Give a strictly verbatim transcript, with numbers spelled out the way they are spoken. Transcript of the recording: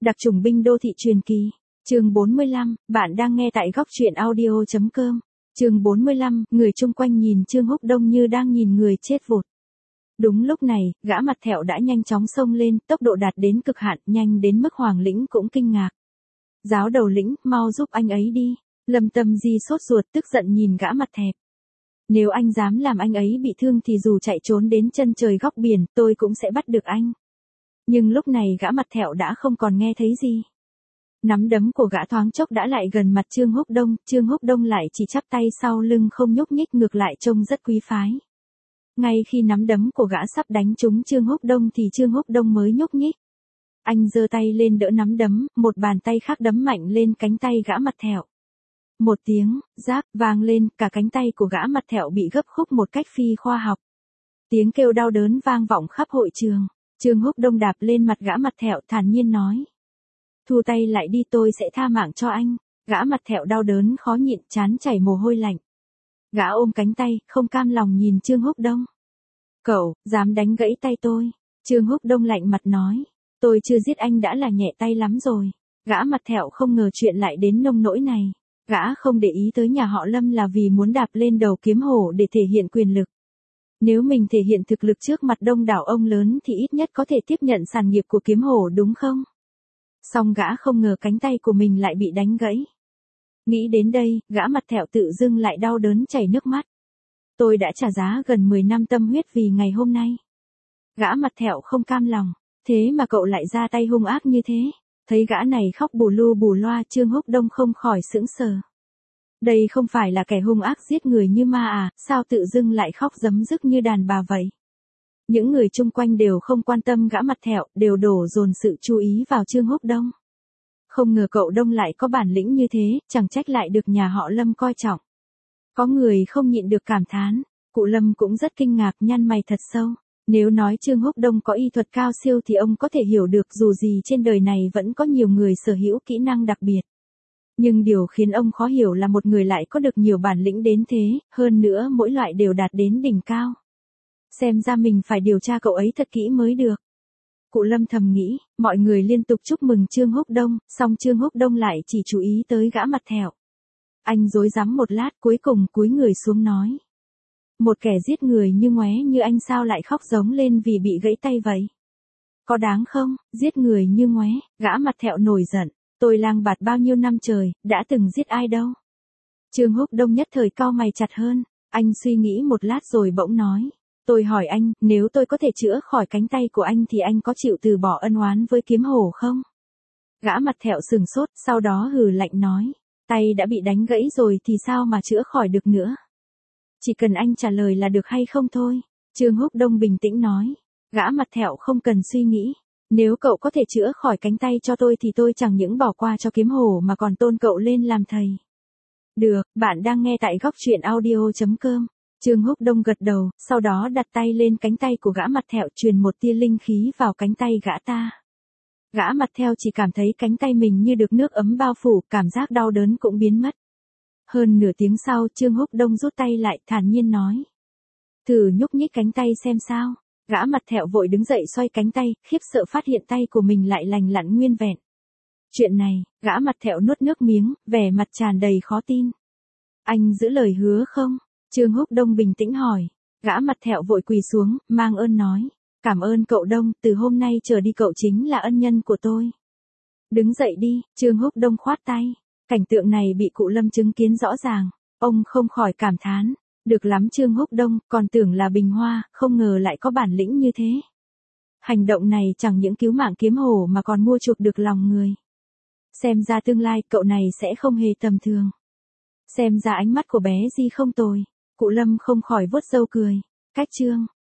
Đặc chủng binh đô thị truyền kỳ. Chương bốn mươi lăm, bạn đang nghe tại góc truyện audio chấm com. Chương bốn mươi lăm, người chung quanh nhìn Trương Húc Đông như đang nhìn người chết vụt. Đúng lúc này, gã mặt thẹo đã nhanh chóng xông lên, tốc độ đạt đến cực hạn, nhanh đến mức Hoàng lĩnh cũng kinh ngạc. Giáo đầu lĩnh, mau giúp anh ấy đi. Lâm Tâm Di sốt ruột tức giận nhìn gã mặt thẹo. Nếu anh dám làm anh ấy bị thương thì dù chạy trốn đến chân trời góc biển, tôi cũng sẽ bắt được anh. Nhưng lúc này gã mặt thẹo đã không còn nghe thấy gì. Nắm đấm của gã thoáng chốc đã lại gần mặt Trương Húc Đông, Trương Húc Đông lại chỉ chắp tay sau lưng không nhúc nhích, ngược lại trông rất quý phái. Ngay khi nắm đấm của gã sắp đánh trúng Trương Húc Đông thì Trương Húc Đông mới nhúc nhích. Anh giơ tay lên đỡ nắm đấm, một bàn tay khác đấm mạnh lên cánh tay gã mặt thẹo. Một tiếng, rác, vang lên, cả cánh tay của gã mặt thẹo bị gấp khúc một cách phi khoa học. Tiếng kêu đau đớn vang vọng khắp hội trường. Trương Húc Đông đạp lên mặt gã mặt thẹo thản nhiên nói. Thu tay lại đi, tôi sẽ tha mạng cho anh. Gã mặt thẹo đau đớn khó nhịn, trán chảy mồ hôi lạnh. Gã ôm cánh tay, không cam lòng nhìn Trương Húc Đông. Cậu, dám đánh gãy tay tôi. Trương Húc Đông lạnh mặt nói. Tôi chưa giết anh đã là nhẹ tay lắm rồi. Gã mặt thẹo không ngờ chuyện lại đến nông nỗi này. Gã không để ý tới nhà họ Lâm là vì muốn đạp lên đầu kiếm hổ để thể hiện quyền lực. Nếu mình thể hiện thực lực trước mặt đông đảo ông lớn thì ít nhất có thể tiếp nhận sản nghiệp của kiếm hổ, đúng không? Song gã không ngờ cánh tay của mình lại bị đánh gãy. Nghĩ đến đây, gã mặt thẹo tự dưng lại đau đớn chảy nước mắt. Tôi đã trả giá gần mười năm tâm huyết vì ngày hôm nay. Gã mặt thẹo không cam lòng, thế mà cậu lại ra tay hung ác như thế. Thấy gã này khóc bù lu bù loa, Trương Húc Đông không khỏi sững sờ. Đây không phải là kẻ hung ác giết người như ma à, sao tự dưng lại khóc rấm rức như đàn bà vậy? Những người chung quanh đều không quan tâm gã mặt thẹo, đều đổ dồn sự chú ý vào Trương Húc Đông. Không ngờ cậu Đông lại có bản lĩnh như thế, chẳng trách lại được nhà họ Lâm coi trọng. Có người không nhịn được cảm thán, cụ Lâm cũng rất kinh ngạc, nhăn mày thật sâu. Nếu nói Trương Húc Đông có y thuật cao siêu thì ông có thể hiểu được, dù gì trên đời này vẫn có nhiều người sở hữu kỹ năng đặc biệt. Nhưng điều khiến ông khó hiểu là một người lại có được nhiều bản lĩnh đến thế, hơn nữa mỗi loại đều đạt đến đỉnh cao. Xem ra mình phải điều tra cậu ấy thật kỹ mới được. Cụ Lâm thầm nghĩ, mọi người liên tục chúc mừng Trương Húc Đông, song Trương Húc Đông lại chỉ chú ý tới gã mặt thẹo. Anh rối rắm một lát, cuối cùng cúi người xuống nói. Một kẻ giết người như ngoé như anh sao lại khóc giống lên vì bị gãy tay vậy? Có đáng không? Giết người như ngoé, gã mặt thẹo nổi giận. Tôi lang bạt bao nhiêu năm trời, đã từng giết ai đâu? Trương Húc Đông nhất thời cau mày chặt hơn. Anh suy nghĩ một lát rồi bỗng nói. Tôi hỏi anh, nếu tôi có thể chữa khỏi cánh tay của anh thì anh có chịu từ bỏ ân oán với kiếm hổ không? Gã mặt thẹo sừng sốt, sau đó hừ lạnh nói. Tay đã bị đánh gãy rồi thì sao mà chữa khỏi được nữa? Chỉ cần anh trả lời là được hay không thôi. Trương Húc Đông bình tĩnh nói. Gã mặt thẹo không cần suy nghĩ. Nếu cậu có thể chữa khỏi cánh tay cho tôi thì tôi chẳng những bỏ qua cho kiếm hổ mà còn tôn cậu lên làm thầy. Được, bạn đang nghe tại góc truyện audio chấm com. Trương Húc Đông gật đầu, sau đó đặt tay lên cánh tay của gã mặt thẹo, truyền một tia linh khí vào cánh tay gã ta. Gã mặt thẹo chỉ cảm thấy cánh tay mình như được nước ấm bao phủ, cảm giác đau đớn cũng biến mất. Hơn nửa tiếng sau, Trương Húc Đông rút tay lại, thản nhiên nói. Thử nhúc nhích cánh tay xem sao. Gã mặt thẹo vội đứng dậy xoay cánh tay, khiếp sợ phát hiện tay của mình lại lành lặn nguyên vẹn. Chuyện này, gã mặt thẹo nuốt nước miếng, vẻ mặt tràn đầy khó tin. Anh giữ lời hứa không? Trương Húc Đông bình tĩnh hỏi. Gã mặt thẹo vội quỳ xuống, mang ơn nói. Cảm ơn cậu Đông, từ hôm nay trở đi cậu chính là ân nhân của tôi. Đứng dậy đi, Trương Húc Đông khoát tay. Cảnh tượng này bị cụ Lâm chứng kiến rõ ràng. Ông không khỏi cảm thán. Được lắm Trương Húc Đông, còn tưởng là bình hoa, không ngờ lại có bản lĩnh như thế. Hành động này chẳng những cứu mạng kiếm hổ mà còn mua chuộc được lòng người. Xem ra tương lai cậu này sẽ không hề tầm thường. Xem ra ánh mắt của bé Di không tồi. Cụ Lâm không khỏi vuốt râu cười. Cách chương.